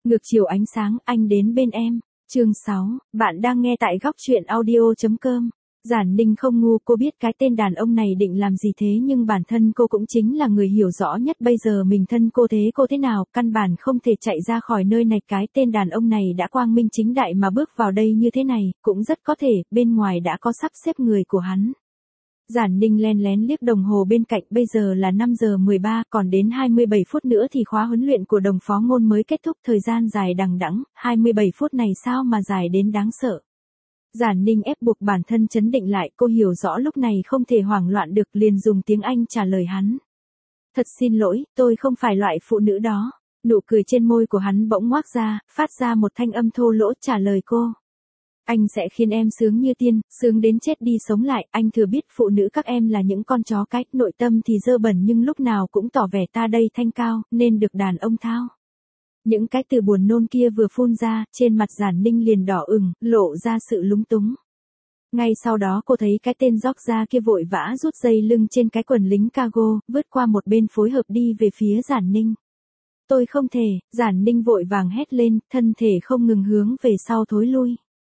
Ngược chiều ánh sáng, anh đến bên em. Chương 6, bạn đang nghe tại góc truyện audio.com. Giản Ninh không ngu, cô biết cái tên đàn ông này định làm gì thế, nhưng bản thân cô cũng chính là người hiểu rõ nhất bây giờ mình thân cô thế nào, căn bản không thể chạy ra khỏi nơi này. Cái tên đàn ông này đã quang minh chính đại mà bước vào đây như thế này, cũng rất có thể, bên ngoài đã có sắp xếp người của hắn. Giản Ninh len lén liếc đồng hồ bên cạnh, bây giờ là 5 giờ 13, còn đến 27 phút nữa thì khóa huấn luyện của Đồng Phó Ngôn mới kết thúc, thời gian dài đằng đẵng, 27 phút này sao mà dài đến đáng sợ. Giản Ninh ép buộc bản thân trấn định lại, cô hiểu rõ lúc này không thể hoảng loạn được, liền dùng tiếng Anh trả lời hắn. Thật xin lỗi, tôi không phải loại phụ nữ đó. Nụ cười trên môi của hắn bỗng ngoác ra, phát ra một thanh âm thô lỗ trả lời cô. Anh sẽ khiến em sướng như tiên, sướng đến chết đi sống lại, anh thừa biết phụ nữ các em là những con chó cái, nội tâm thì dơ bẩn nhưng lúc nào cũng tỏ vẻ ta đây thanh cao, nên được đàn ông thao. Những cái từ buồn nôn kia vừa phun ra, trên mặt Giản Ninh liền đỏ ửng, lộ ra sự lúng túng. Ngay sau đó cô thấy cái tên George kia vội vã rút dây lưng trên cái quần lính cargo, vứt qua một bên phối hợp đi về phía Giản Ninh. Tôi không thể, Giản Ninh vội vàng hét lên, thân thể không ngừng hướng về sau thối lui.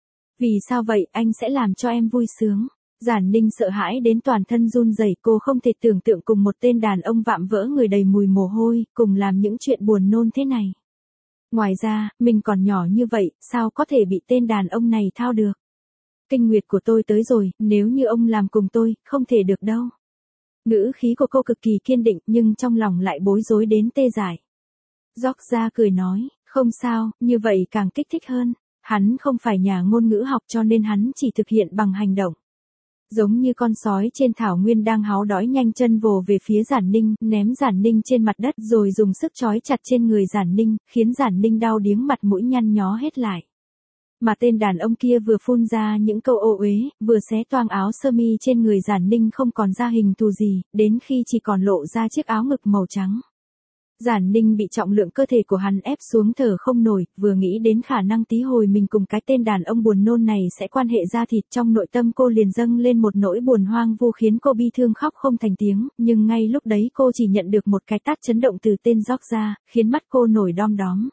Vì sao vậy, anh sẽ làm cho em vui sướng. Giản Ninh sợ hãi đến toàn thân run rẩy, cô không thể tưởng tượng cùng một tên đàn ông vạm vỡ người đầy mùi mồ hôi, cùng làm những chuyện buồn nôn thế này. Ngoài ra, mình còn nhỏ như vậy, sao có thể bị tên đàn ông này thao được. Kinh nguyệt của tôi tới rồi, nếu như ông làm cùng tôi, không thể được đâu. Ngữ khí của cô cực kỳ kiên định, nhưng trong lòng lại bối rối đến tê dại. George cười nói, không sao, như vậy càng kích thích hơn. Hắn không phải nhà ngôn ngữ học cho nên hắn chỉ thực hiện bằng hành động. Giống như con sói trên thảo nguyên đang háo đói, nhanh chân vồ về phía Giản Ninh, ném Giản Ninh trên mặt đất rồi dùng sức trói chặt trên người Giản Ninh, khiến Giản Ninh đau điếng, mặt mũi nhăn nhó hết lại. Mà tên đàn ông kia vừa phun ra những câu ô uế, vừa xé toang áo sơ mi trên người Giản Ninh không còn ra hình thù gì, đến khi chỉ còn lộ ra chiếc áo ngực màu trắng. Giản Ninh bị trọng lượng cơ thể của hắn ép xuống thở không nổi, vừa nghĩ đến khả năng tí hồi mình cùng cái tên đàn ông buồn nôn này sẽ quan hệ da thịt, trong nội tâm cô liền dâng lên một nỗi buồn hoang vu khiến cô bi thương khóc không thành tiếng, nhưng ngay lúc đấy cô chỉ nhận được một cái tát chấn động từ tên George, khiến mắt cô nổi đom đóm.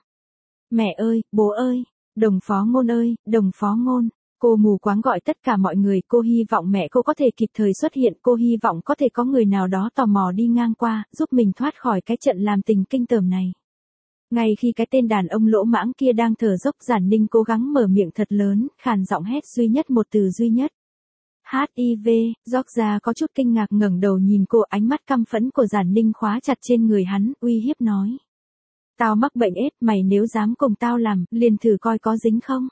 Mẹ ơi, bố ơi, Đồng Phó Ngôn ơi, Đồng Phó Ngôn. Cô mù quáng gọi tất cả mọi người, cô hy vọng mẹ cô có thể kịp thời xuất hiện, cô hy vọng có thể có người nào đó tò mò đi ngang qua, giúp mình thoát khỏi cái trận làm tình kinh tởm này. Ngay khi cái tên đàn ông lỗ mãng kia đang thở dốc, Giản Ninh cố gắng mở miệng thật lớn, khàn giọng hét duy nhất một từ duy nhất. HIV, George có chút kinh ngạc ngẩng đầu nhìn cô, ánh mắt căm phẫn của Giản Ninh khóa chặt trên người hắn, uy hiếp nói. Tao mắc bệnh AIDS, mày nếu dám cùng tao làm, liền thử coi có dính không.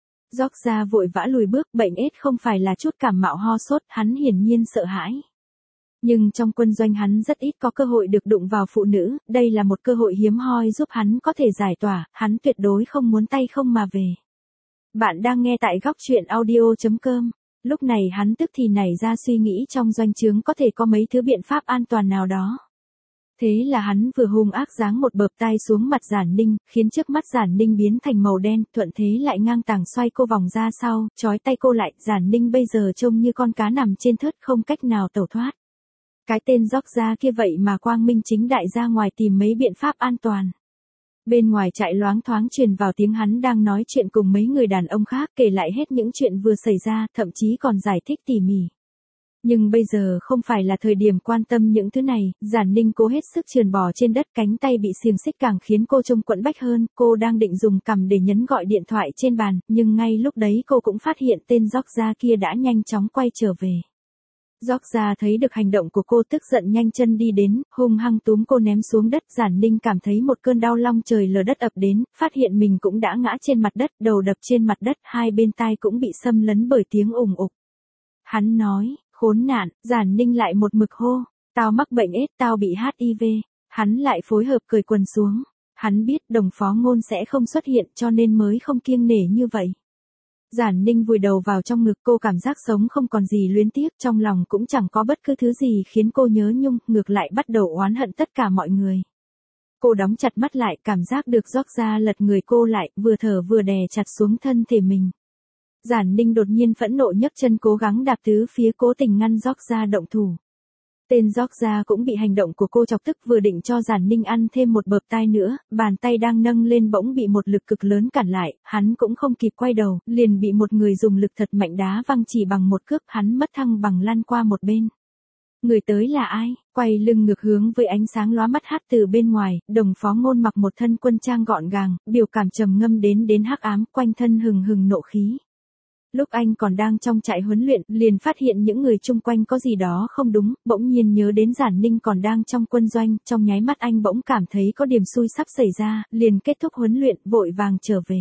George vội vã lùi bước, bệnh AIDS không phải là chút cảm mạo ho sốt, hắn hiển nhiên sợ hãi. Nhưng trong quân doanh hắn rất ít có cơ hội được đụng vào phụ nữ, đây là một cơ hội hiếm hoi giúp hắn có thể giải tỏa, hắn tuyệt đối không muốn tay không mà về. Bạn đang nghe tại góc truyện audio.com. Lúc này hắn tức thì nảy ra suy nghĩ trong doanh trướng có thể có mấy thứ biện pháp an toàn nào đó. Thế là hắn vừa hung ác giáng một bợp tai xuống mặt Giản Ninh, khiến trước mắt Giản Ninh biến thành màu đen, thuận thế lại ngang tàng xoay cô vòng ra sau, trói tay cô lại. Giản Ninh bây giờ trông như con cá nằm trên thớt, không cách nào tẩu thoát. Cái tên George kia vậy mà quang minh chính đại ra ngoài tìm mấy biện pháp an toàn. Bên ngoài trại loáng thoáng truyền vào tiếng hắn đang nói chuyện cùng mấy người đàn ông khác, kể lại hết những chuyện vừa xảy ra, thậm chí còn giải thích tỉ mỉ. Nhưng bây giờ không phải là thời điểm quan tâm những thứ này, Giản Ninh cố hết sức trườn bò trên đất, cánh tay bị xiềng xích càng khiến cô trông quẫn bách hơn, cô đang định dùng cằm để nhấn gọi điện thoại trên bàn, nhưng ngay lúc đấy cô cũng phát hiện tên George kia đã nhanh chóng quay trở về. George thấy được hành động của cô tức giận nhanh chân đi đến, hung hăng túm cô ném xuống đất. Giản Ninh cảm thấy một cơn đau long trời lở đất ập đến, phát hiện mình cũng đã ngã trên mặt đất, đầu đập trên mặt đất, hai bên tai cũng bị xâm lấn bởi tiếng ùng ục. Hắn nói, khốn nạn, Giản Ninh lại một mực hô, tao mắc bệnh AIDS, tao bị HIV, hắn lại phối hợp cởi quần xuống. Hắn biết Đồng Phó Ngôn sẽ không xuất hiện cho nên mới không kiêng nể như vậy. Giản Ninh vùi đầu vào trong ngực cô, cảm giác sống không còn gì luyến tiếc, trong lòng cũng chẳng có bất cứ thứ gì khiến cô nhớ nhung, ngược lại bắt đầu oán hận tất cả mọi người. Cô đóng chặt mắt lại, cảm giác được George lật người cô lại, vừa thở vừa đè chặt xuống thân thể mình. Giản Ninh đột nhiên phẫn nộ nhấc chân cố gắng đạp tứ phía, cố tình ngăn George động thủ. Tên Georgia cũng bị hành động của cô chọc tức, vừa định cho Giản Ninh ăn thêm một bợp tai nữa, bàn tay đang nâng lên bỗng bị một lực cực lớn cản lại, hắn cũng không kịp quay đầu, liền bị một người dùng lực thật mạnh đá văng chỉ bằng một cước, hắn mất thăng bằng lăn qua một bên. Người tới là ai? Quay lưng ngược hướng với ánh sáng lóa mắt hát từ bên ngoài, Đồng Phó Ngôn mặc một thân quân trang gọn gàng, biểu cảm trầm ngâm đến hắc ám, quanh thân hừng hừng nộ khí. Lúc anh còn đang trong trại huấn luyện, liền phát hiện những người chung quanh có gì đó không đúng, bỗng nhiên nhớ đến Giản Ninh còn đang trong quân doanh, trong nháy mắt anh bỗng cảm thấy có điểm xui sắp xảy ra, liền kết thúc huấn luyện, vội vàng trở về.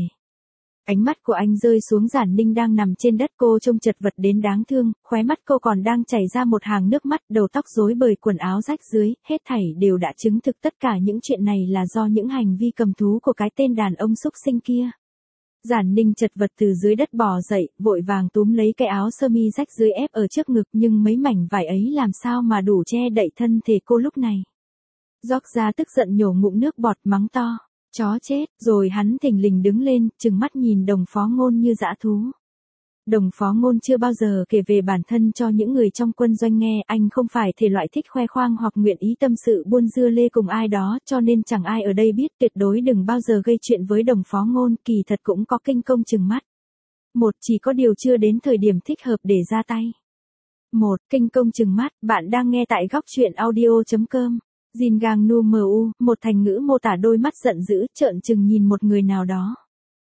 Ánh mắt của anh rơi xuống Giản Ninh đang nằm trên đất, cô trông chật vật đến đáng thương, khóe mắt cô còn đang chảy ra một hàng nước mắt, đầu tóc rối bời, quần áo rách rưới, hết thảy đều đã chứng thực tất cả những chuyện này là do những hành vi cầm thú của cái tên đàn ông xúc sinh kia. Giản Ninh chật vật từ dưới đất bò dậy, vội vàng túm lấy cái áo sơ mi rách dưới ép ở trước ngực, nhưng mấy mảnh vải ấy làm sao mà đủ che đậy thân thể cô lúc này. Georgia tức giận nhổ ngụm nước bọt, mắng to. Chó chết, rồi hắn thình lình đứng lên, trừng mắt nhìn Đồng Phó Ngôn như dã thú. Đồng Phó Ngôn chưa bao giờ kể về bản thân cho những người trong quân doanh nghe, anh không phải thể loại thích khoe khoang hoặc nguyện ý tâm sự buôn dưa lê cùng ai đó, cho nên chẳng ai ở đây biết, tuyệt đối đừng bao giờ gây chuyện với Đồng Phó Ngôn, kỳ thật cũng có kinh công chừng mắt. Một, chỉ có điều chưa đến thời điểm thích hợp để ra tay. Một, kinh công chừng mắt, bạn đang nghe tại góc truyện audio.com. Jin gang nu mu, một thành ngữ mô tả đôi mắt giận dữ, trợn trừng nhìn một người nào đó.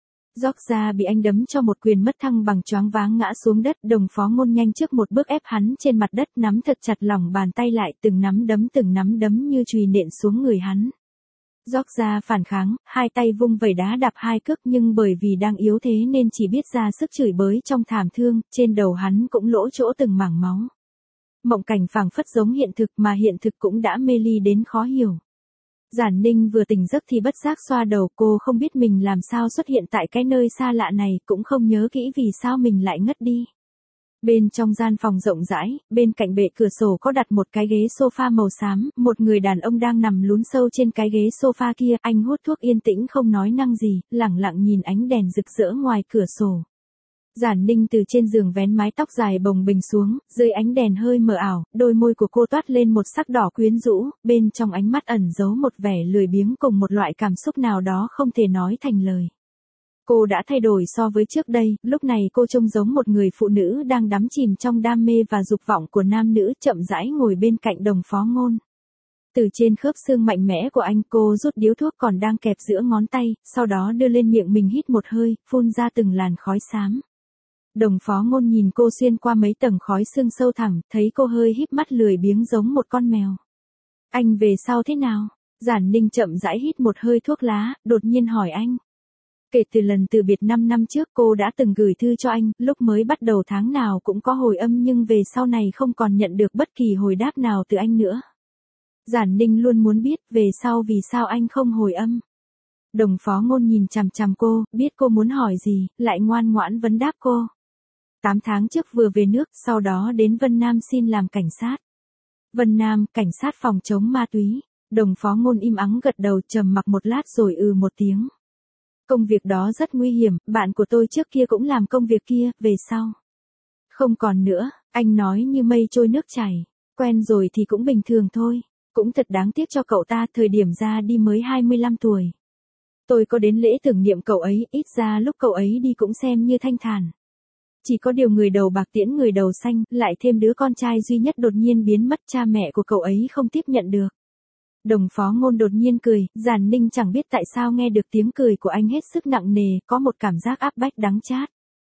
Georgia bị anh đấm cho một quyền mất thăng bằng, choáng váng ngã xuống đất, Đồng Phó Ngôn nhanh trước một bước ép hắn trên mặt đất, nắm thật chặt lòng bàn tay lại, từng nắm đấm như chùy nện xuống người hắn. Georgia phản kháng, hai tay vung vẩy đá đạp hai cước, nhưng bởi vì đang yếu thế nên chỉ biết ra sức chửi bới trong thảm thương, trên đầu hắn cũng lỗ chỗ từng mảng máu. Mộng cảnh phảng phất giống hiện thực, mà hiện thực cũng đã mê ly đến khó hiểu. Giản Ninh vừa tỉnh giấc thì bất giác xoa đầu, cô không biết mình làm sao xuất hiện tại cái nơi xa lạ này, cũng không nhớ kỹ vì sao mình lại ngất đi. Bên trong gian phòng rộng rãi, bên cạnh bệ cửa sổ có đặt một cái ghế sofa màu xám, một người đàn ông đang nằm lún sâu trên cái ghế sofa kia, anh hút thuốc yên tĩnh không nói năng gì, lẳng lặng nhìn ánh đèn rực rỡ ngoài cửa sổ. Giản Ninh từ trên giường vén mái tóc dài bồng bềnh xuống, dưới ánh đèn hơi mờ ảo, đôi môi của cô toát lên một sắc đỏ quyến rũ, bên trong ánh mắt ẩn giấu một vẻ lười biếng cùng một loại cảm xúc nào đó không thể nói thành lời. Cô đã thay đổi so với trước đây, lúc này cô trông giống một người phụ nữ đang đắm chìm trong đam mê và dục vọng của nam nữ, chậm rãi ngồi bên cạnh Đồng Phó Ngôn. Từ trên khớp xương mạnh mẽ của anh, cô rút điếu thuốc còn đang kẹp giữa ngón tay, sau đó đưa lên miệng mình hít một hơi, phun ra từng làn khói xám. Đồng Phó Ngôn nhìn cô xuyên qua mấy tầng khói sương sâu thẳm, thấy cô hơi híp mắt lười biếng giống một con mèo. Anh về sau thế nào? Giản Ninh chậm rãi hít một hơi thuốc lá, đột nhiên hỏi anh. Kể từ lần từ biệt 5 năm trước, cô đã từng gửi thư cho anh, lúc mới bắt đầu tháng nào cũng có hồi âm, nhưng về sau này không còn nhận được bất kỳ hồi đáp nào từ anh nữa. Giản Ninh luôn muốn biết, về sau vì sao anh không hồi âm. Đồng Phó Ngôn nhìn chằm chằm cô, biết cô muốn hỏi gì, lại ngoan ngoãn vấn đáp cô. 8 tháng trước vừa về nước, sau đó đến Vân Nam xin làm cảnh sát. Vân Nam, cảnh sát phòng chống ma túy. Đồng Phó Ngôn im ắng gật đầu, trầm mặc một lát rồi một tiếng. Công việc đó rất nguy hiểm, bạn của tôi trước kia cũng làm công việc kia, về sau. Không còn nữa, anh nói như mây trôi nước chảy. Quen rồi thì cũng bình thường thôi. Cũng thật đáng tiếc cho cậu ta, thời điểm ra đi mới 25 tuổi. Tôi có đến lễ tưởng niệm cậu ấy, ít ra lúc cậu ấy đi cũng xem như thanh thản. Chỉ có điều người đầu bạc tiễn người đầu xanh, lại thêm đứa con trai duy nhất đột nhiên biến mất, cha mẹ của cậu ấy không tiếp nhận được. Đồng Phó Ngôn đột nhiên cười, Giản Ninh chẳng biết tại sao nghe được tiếng cười của anh hết sức nặng nề, có một cảm giác áp bách đắng chát.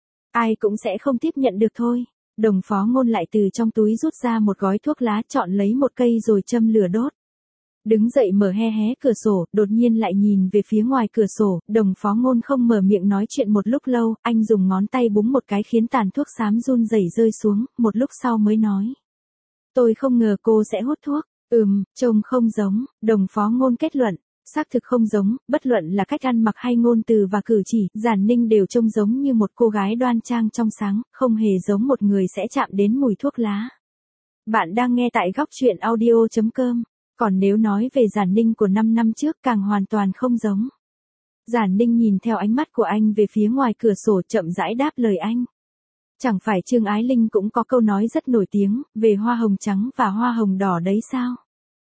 Ai cũng sẽ không tiếp nhận được thôi. Đồng Phó Ngôn lại từ trong túi rút ra một gói thuốc lá, chọn lấy một cây rồi châm lửa đốt. Đứng dậy mở hé cửa sổ, đột nhiên lại nhìn về phía ngoài cửa sổ, Đồng Phó Ngôn không mở miệng nói chuyện một lúc lâu, anh dùng ngón tay búng một cái khiến tàn thuốc xám run rẩy rơi xuống, một lúc sau mới nói. Tôi không ngờ cô sẽ hút thuốc. Trông không giống, Đồng Phó Ngôn kết luận. Xác thực không giống, bất luận là cách ăn mặc hay ngôn từ và cử chỉ, Giản Ninh đều trông giống như một cô gái đoan trang trong sáng, không hề giống một người sẽ chạm đến mùi thuốc lá. Bạn đang nghe tại góc truyện audio.com. Còn nếu nói về Giản Ninh của 5 năm trước càng hoàn toàn không giống. Giản Ninh nhìn theo ánh mắt của anh về phía ngoài cửa sổ, chậm rãi đáp lời anh. Chẳng phải Trương Ái Linh cũng có câu nói rất nổi tiếng, về hoa hồng trắng và hoa hồng đỏ đấy sao?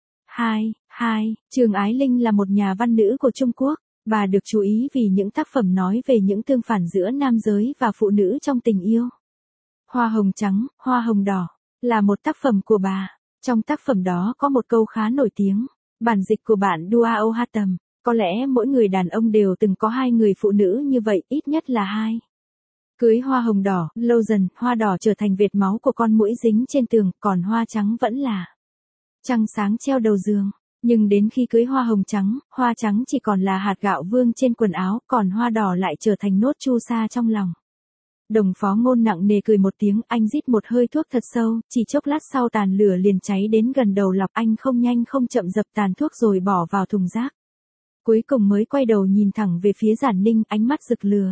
Trương Ái Linh là một nhà văn nữ của Trung Quốc. Bà được chú ý vì những tác phẩm nói về những tương phản giữa nam giới và phụ nữ trong tình yêu. Hoa hồng trắng, hoa hồng đỏ, là một tác phẩm của bà. Trong tác phẩm đó có một câu khá nổi tiếng. Bản dịch của bạn Duao Hatem, có lẽ mỗi người đàn ông đều từng có 2 người phụ nữ như vậy, ít nhất là 2. Cưới hoa hồng đỏ, lâu dần, hoa đỏ trở thành vệt máu của con muỗi dính trên tường, còn hoa trắng vẫn là trăng sáng treo đầu giường. Nhưng đến khi cưới hoa hồng trắng, hoa trắng chỉ còn là hạt gạo vương trên quần áo, còn hoa đỏ lại trở thành nốt chu sa trong lòng. Đồng Phó Ngôn nặng nề cười một tiếng, anh rít một hơi thuốc thật sâu, chỉ chốc lát sau tàn lửa liền cháy đến gần đầu lọc, anh không nhanh không chậm dập tàn thuốc rồi bỏ vào thùng rác. Cuối cùng mới quay đầu nhìn thẳng về phía Giản Ninh, ánh mắt rực lửa.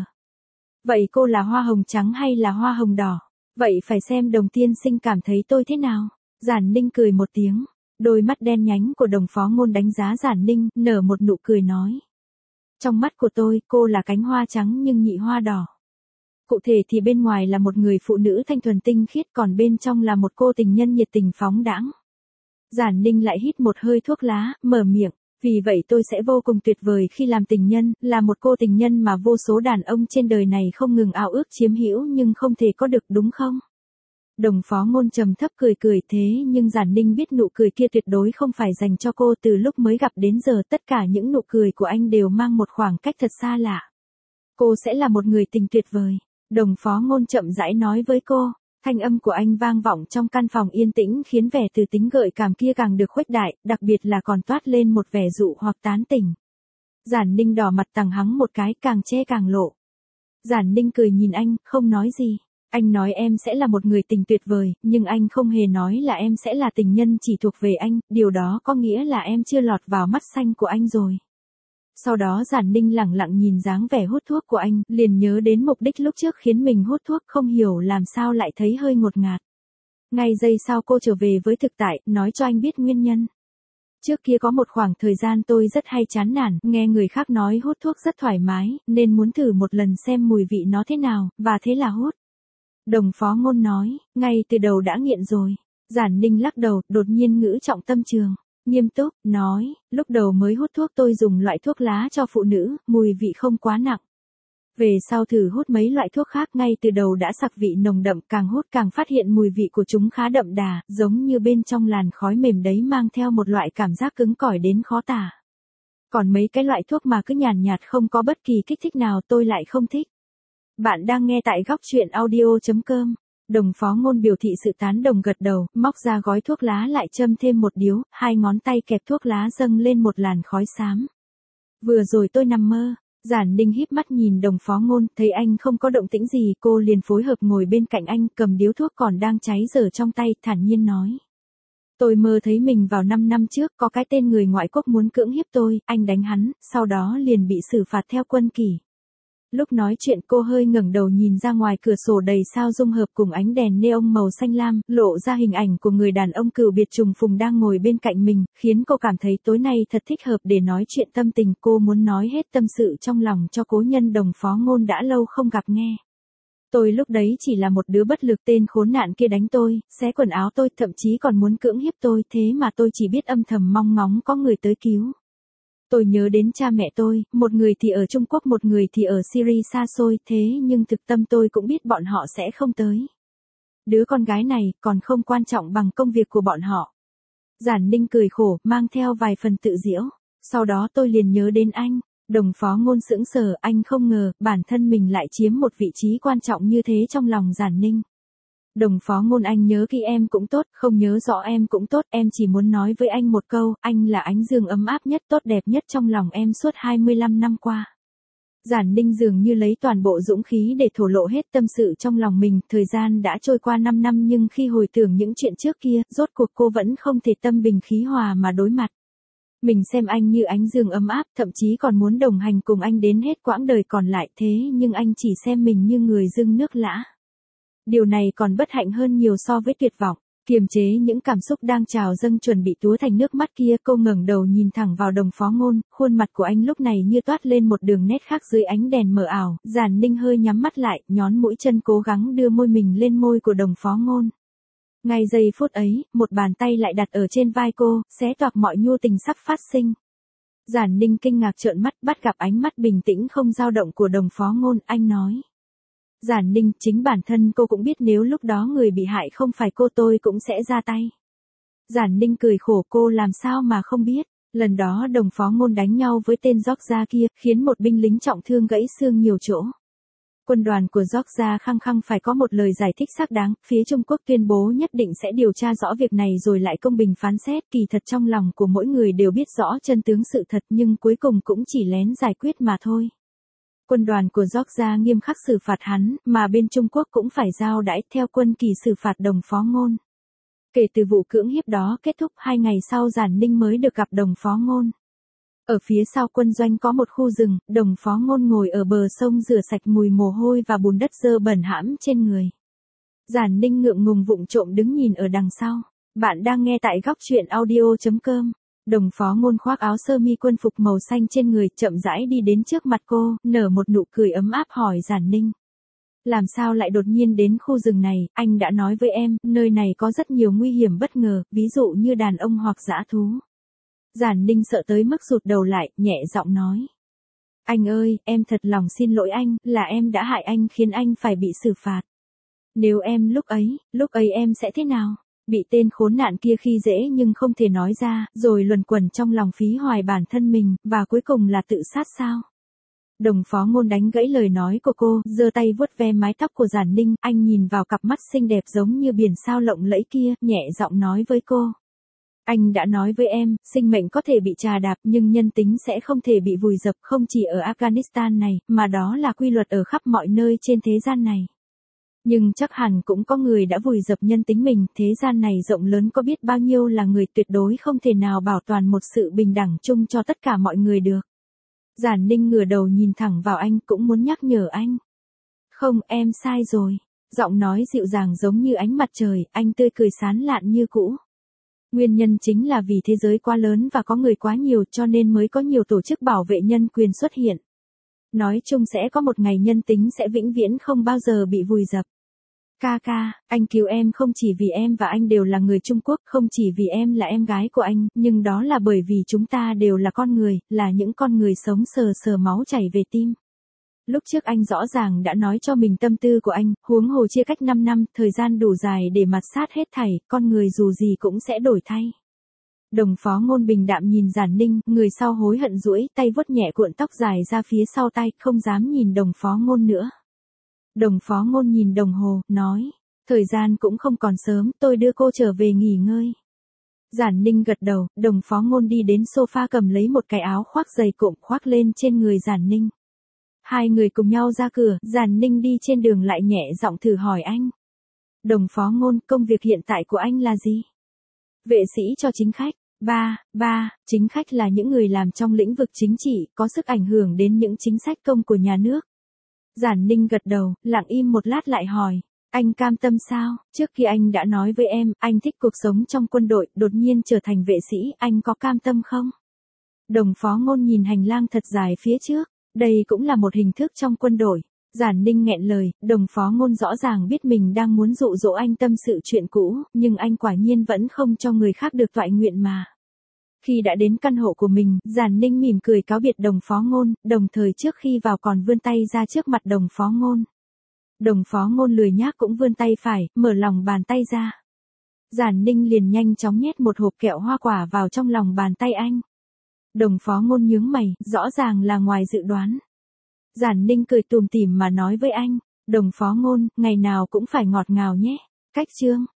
Vậy cô là hoa hồng trắng hay là hoa hồng đỏ? Vậy phải xem Đồng tiên sinh cảm thấy tôi thế nào? Giản Ninh cười một tiếng. Đôi mắt đen nhánh của Đồng Phó Ngôn đánh giá Giản Ninh, nở một nụ cười nói. Trong mắt của tôi, cô là cánh hoa trắng nhưng nhị hoa đỏ. Cụ thể thì bên ngoài là một người phụ nữ thanh thuần tinh khiết, còn bên trong là một cô tình nhân nhiệt tình phóng đãng. Giản Ninh lại hít một hơi thuốc lá, mở miệng. Vì vậy tôi sẽ vô cùng tuyệt vời khi làm tình nhân, là một cô tình nhân mà vô số đàn ông trên đời này không ngừng ao ước chiếm hữu nhưng không thể có được, đúng không? Đồng Phó Ngôn trầm thấp cười thế nhưng Giản Ninh biết nụ cười kia tuyệt đối không phải dành cho cô. Từ lúc mới gặp đến giờ tất cả những nụ cười của anh đều mang một khoảng cách thật xa lạ. Cô sẽ là một người tình tuyệt vời. Đồng Phó Ngôn chậm rãi nói với cô. Thanh âm của anh vang vọng trong căn phòng yên tĩnh khiến vẻ từ tính gợi cảm kia càng được khuếch đại, đặc biệt là còn toát lên một vẻ dụ hoặc tán tỉnh. Giản Ninh đỏ mặt tằng hắng một cái, càng che càng lộ. Giản Ninh cười nhìn anh, không nói gì. Anh nói em sẽ là một người tình tuyệt vời, nhưng anh không hề nói là em sẽ là tình nhân chỉ thuộc về anh, điều đó có nghĩa là em chưa lọt vào mắt xanh của anh rồi. Sau đó Giản Ninh lẳng lặng nhìn dáng vẻ hút thuốc của anh, liền nhớ đến mục đích lúc trước khiến mình hút thuốc, không hiểu làm sao lại thấy hơi ngột ngạt. Ngay giây sau cô trở về với thực tại, nói cho anh biết nguyên nhân. Trước kia có một khoảng thời gian tôi rất hay chán nản, nghe người khác nói hút thuốc rất thoải mái, nên muốn thử một lần xem mùi vị nó thế nào, và thế là hút. Đồng Phó Ngôn nói, ngay từ đầu đã nghiện rồi. Giản Ninh lắc đầu, đột nhiên ngữ trọng tâm trường. Nghiêm túc, nói, lúc đầu mới hút thuốc tôi dùng loại thuốc lá cho phụ nữ, mùi vị không quá nặng. Về sau thử hút mấy loại thuốc khác, ngay từ đầu đã sặc vị nồng đậm, càng hút càng phát hiện mùi vị của chúng khá đậm đà, giống như bên trong làn khói mềm đấy mang theo một loại cảm giác cứng cỏi đến khó tả. Còn mấy cái loại thuốc mà cứ nhàn nhạt không có bất kỳ kích thích nào tôi lại không thích. Bạn đang nghe tại góc truyện audio.com. Đồng Phó Ngôn biểu thị sự tán đồng gật đầu, móc ra gói thuốc lá lại châm thêm một điếu, 2 ngón tay kẹp thuốc lá dâng lên một làn khói xám. Vừa rồi tôi nằm mơ. Giản Ninh híp mắt nhìn Đồng Phó Ngôn, thấy anh không có động tĩnh gì, cô liền phối hợp ngồi bên cạnh anh, cầm điếu thuốc còn đang cháy dở trong tay, thản nhiên nói. Tôi mơ thấy mình vào 5 năm trước, có cái tên người ngoại quốc muốn cưỡng hiếp tôi, anh đánh hắn, sau đó liền bị xử phạt theo quân kỷ. Lúc nói chuyện cô hơi ngẩng đầu nhìn ra ngoài cửa sổ đầy sao dung hợp cùng ánh đèn neon màu xanh lam, lộ ra hình ảnh của người đàn ông cựu biệt trùng phùng đang ngồi bên cạnh mình, khiến cô cảm thấy tối nay thật thích hợp để nói chuyện tâm tình. Cô muốn nói hết tâm sự trong lòng cho cố nhân Đồng Phó Ngôn đã lâu không gặp nghe. Tôi lúc đấy chỉ là một đứa bất lực, tên khốn nạn kia đánh tôi, xé quần áo tôi, thậm chí còn muốn cưỡng hiếp tôi, thế mà tôi chỉ biết âm thầm mong ngóng có người tới cứu. Tôi nhớ đến cha mẹ tôi, một người thì ở Trung Quốc, một người thì ở Syria xa xôi, thế nhưng thực tâm tôi cũng biết bọn họ sẽ không tới. Đứa con gái này còn không quan trọng bằng công việc của bọn họ. Giản Ninh cười khổ, mang theo vài phần tự giễu. Sau đó tôi liền nhớ đến anh. Đồng Phó Ngôn sững sờ, anh không ngờ bản thân mình lại chiếm một vị trí quan trọng như thế trong lòng Giản Ninh. Đồng Phó Ngôn, anh nhớ kỹ em cũng tốt, không nhớ rõ em cũng tốt, em chỉ muốn nói với anh một câu, anh là ánh dương ấm áp nhất, tốt đẹp nhất trong lòng em suốt 25 năm qua. Giản Ninh dường như lấy toàn bộ dũng khí để thổ lộ hết tâm sự trong lòng mình, thời gian đã trôi qua 5 năm nhưng khi hồi tưởng những chuyện trước kia, rốt cuộc cô vẫn không thể tâm bình khí hòa mà đối mặt. Mình xem anh như ánh dương ấm áp, thậm chí còn muốn đồng hành cùng anh đến hết quãng đời còn lại, thế nhưng anh chỉ xem mình như người dưng nước lã. Điều này còn bất hạnh hơn nhiều so với tuyệt vọng. Kiềm chế những cảm xúc đang trào dâng chuẩn bị túa thành nước mắt kia, cô ngẩng đầu nhìn thẳng vào Đồng Phó Ngôn, khuôn mặt của anh lúc này như toát lên một đường nét khác dưới ánh đèn mờ ảo. Giản Ninh hơi nhắm mắt lại, nhón mũi chân cố gắng đưa môi mình lên môi của Đồng Phó Ngôn. Ngay giây phút ấy, một bàn tay lại đặt ở trên vai cô, xé toạc mọi nhu tình sắp phát sinh. Giản Ninh kinh ngạc trợn mắt, bắt gặp ánh mắt bình tĩnh không dao động của Đồng Phó Ngôn, anh nói. Giản Ninh, chính bản thân cô cũng biết nếu lúc đó người bị hại không phải cô tôi cũng sẽ ra tay. Giản Ninh cười khổ, cô làm sao mà không biết. Lần đó Đồng Phó Ngôn đánh nhau với tên Georgia kia, khiến một binh lính trọng thương gãy xương nhiều chỗ. Quân đoàn của Georgia khăng khăng phải có một lời giải thích xác đáng, phía Trung Quốc tuyên bố nhất định sẽ điều tra rõ việc này rồi lại công bình phán xét. Kỳ thật trong lòng của mỗi người đều biết rõ chân tướng sự thật nhưng cuối cùng cũng chỉ lén giải quyết mà thôi. Quân đoàn của Georgia nghiêm khắc xử phạt hắn, mà bên Trung Quốc cũng phải giao đãi theo quân kỳ xử phạt Đồng Phó Ngôn. Kể từ vụ cưỡng hiếp đó kết thúc, 2 ngày sau Giản Ninh mới được gặp Đồng Phó Ngôn. Ở phía sau quân doanh có một khu rừng, Đồng Phó Ngôn ngồi ở bờ sông rửa sạch mùi mồ hôi và bùn đất dơ bẩn hãm trên người. Giản Ninh ngượng ngùng vụng trộm đứng nhìn ở đằng sau. Bạn đang nghe tại góc truyện audio.com. Đồng Phó Ngôn khoác áo sơ mi quân phục màu xanh trên người, chậm rãi đi đến trước mặt cô, nở một nụ cười ấm áp hỏi Giản Ninh. Làm sao lại đột nhiên đến khu rừng này, anh đã nói với em, nơi này có rất nhiều nguy hiểm bất ngờ, ví dụ như đàn ông hoặc dã thú. Giản Ninh sợ tới mức rụt đầu lại, nhẹ giọng nói. Anh ơi, em thật lòng xin lỗi anh, là em đã hại anh khiến anh phải bị xử phạt. Nếu em lúc ấy em sẽ thế nào? Bị tên khốn nạn kia khi dễ nhưng không thể nói ra, rồi luẩn quẩn trong lòng phí hoài bản thân mình, và cuối cùng là tự sát sao? Đồng Phó Ngôn đánh gãy lời nói của cô, giơ tay vuốt ve mái tóc của Giản Ninh, anh nhìn vào cặp mắt xinh đẹp giống như biển sao lộng lẫy kia, nhẹ giọng nói với cô. Anh đã nói với em, sinh mệnh có thể bị trà đạp nhưng nhân tính sẽ không thể bị vùi dập, không chỉ ở Afghanistan này, mà đó là quy luật ở khắp mọi nơi trên thế gian này. Nhưng chắc hẳn cũng có người đã vùi dập nhân tính mình, thế gian này rộng lớn có biết bao nhiêu là người, tuyệt đối không thể nào bảo toàn một sự bình đẳng chung cho tất cả mọi người được. Giản Ninh ngửa đầu nhìn thẳng vào anh, cũng muốn nhắc nhở anh. Không, em sai rồi. Giọng nói dịu dàng giống như ánh mặt trời, anh tươi cười sán lạn như cũ. Nguyên nhân chính là vì thế giới quá lớn và có người quá nhiều cho nên mới có nhiều tổ chức bảo vệ nhân quyền xuất hiện. Nói chung sẽ có một ngày nhân tính sẽ vĩnh viễn không bao giờ bị vùi dập. Ca, anh cứu em không chỉ vì em và anh đều là người Trung Quốc, không chỉ vì em là em gái của anh, nhưng đó là bởi vì chúng ta đều là con người, là những con người sống sờ máu chảy về tim. Lúc trước anh rõ ràng đã nói cho mình tâm tư của anh, huống hồ chia cách 5 năm, thời gian đủ dài để mạt sát hết thảy, con người dù gì cũng sẽ đổi thay. Đồng Phó Ngôn bình đạm nhìn Giản Ninh, người sau hối hận duỗi tay vuốt nhẹ cuộn tóc dài ra phía sau tai, không dám nhìn Đồng Phó Ngôn nữa. Đồng Phó Ngôn nhìn đồng hồ, nói, thời gian cũng không còn sớm, tôi đưa cô trở về nghỉ ngơi. Giản Ninh gật đầu, Đồng Phó Ngôn đi đến sofa cầm lấy một cái áo khoác dày cộm khoác lên trên người Giản Ninh. Hai người cùng nhau ra cửa, Giản Ninh đi trên đường lại nhẹ giọng thử hỏi anh. Đồng Phó Ngôn, công việc hiện tại của anh là gì? Vệ sĩ cho chính khách. Chính khách là những người làm trong lĩnh vực chính trị, có sức ảnh hưởng đến những chính sách công của nhà nước. Giản Ninh gật đầu, lặng im một lát lại hỏi, anh cam tâm sao? Trước khi anh đã nói với em, anh thích cuộc sống trong quân đội, đột nhiên trở thành vệ sĩ, anh có cam tâm không? Đồng Phó Ngôn nhìn hành lang thật dài phía trước, đây cũng là một hình thức trong quân đội. Giản Ninh nghẹn lời, Đồng Phó Ngôn rõ ràng biết mình đang muốn dụ dỗ anh tâm sự chuyện cũ, nhưng anh quả nhiên vẫn không cho người khác được toại nguyện mà. Khi đã đến căn hộ của mình, Giản Ninh mỉm cười cáo biệt Đồng Phó Ngôn, đồng thời trước khi vào còn vươn tay ra trước mặt Đồng Phó Ngôn. Đồng Phó Ngôn lười nhác cũng vươn tay phải, mở lòng bàn tay ra. Giản Ninh liền nhanh chóng nhét một hộp kẹo hoa quả vào trong lòng bàn tay anh. Đồng Phó Ngôn nhướng mày, rõ ràng là ngoài dự đoán. Giản Ninh cười tủm tỉm mà nói với anh, Đồng Phó Ngôn, ngày nào cũng phải ngọt ngào nhé. Cách chương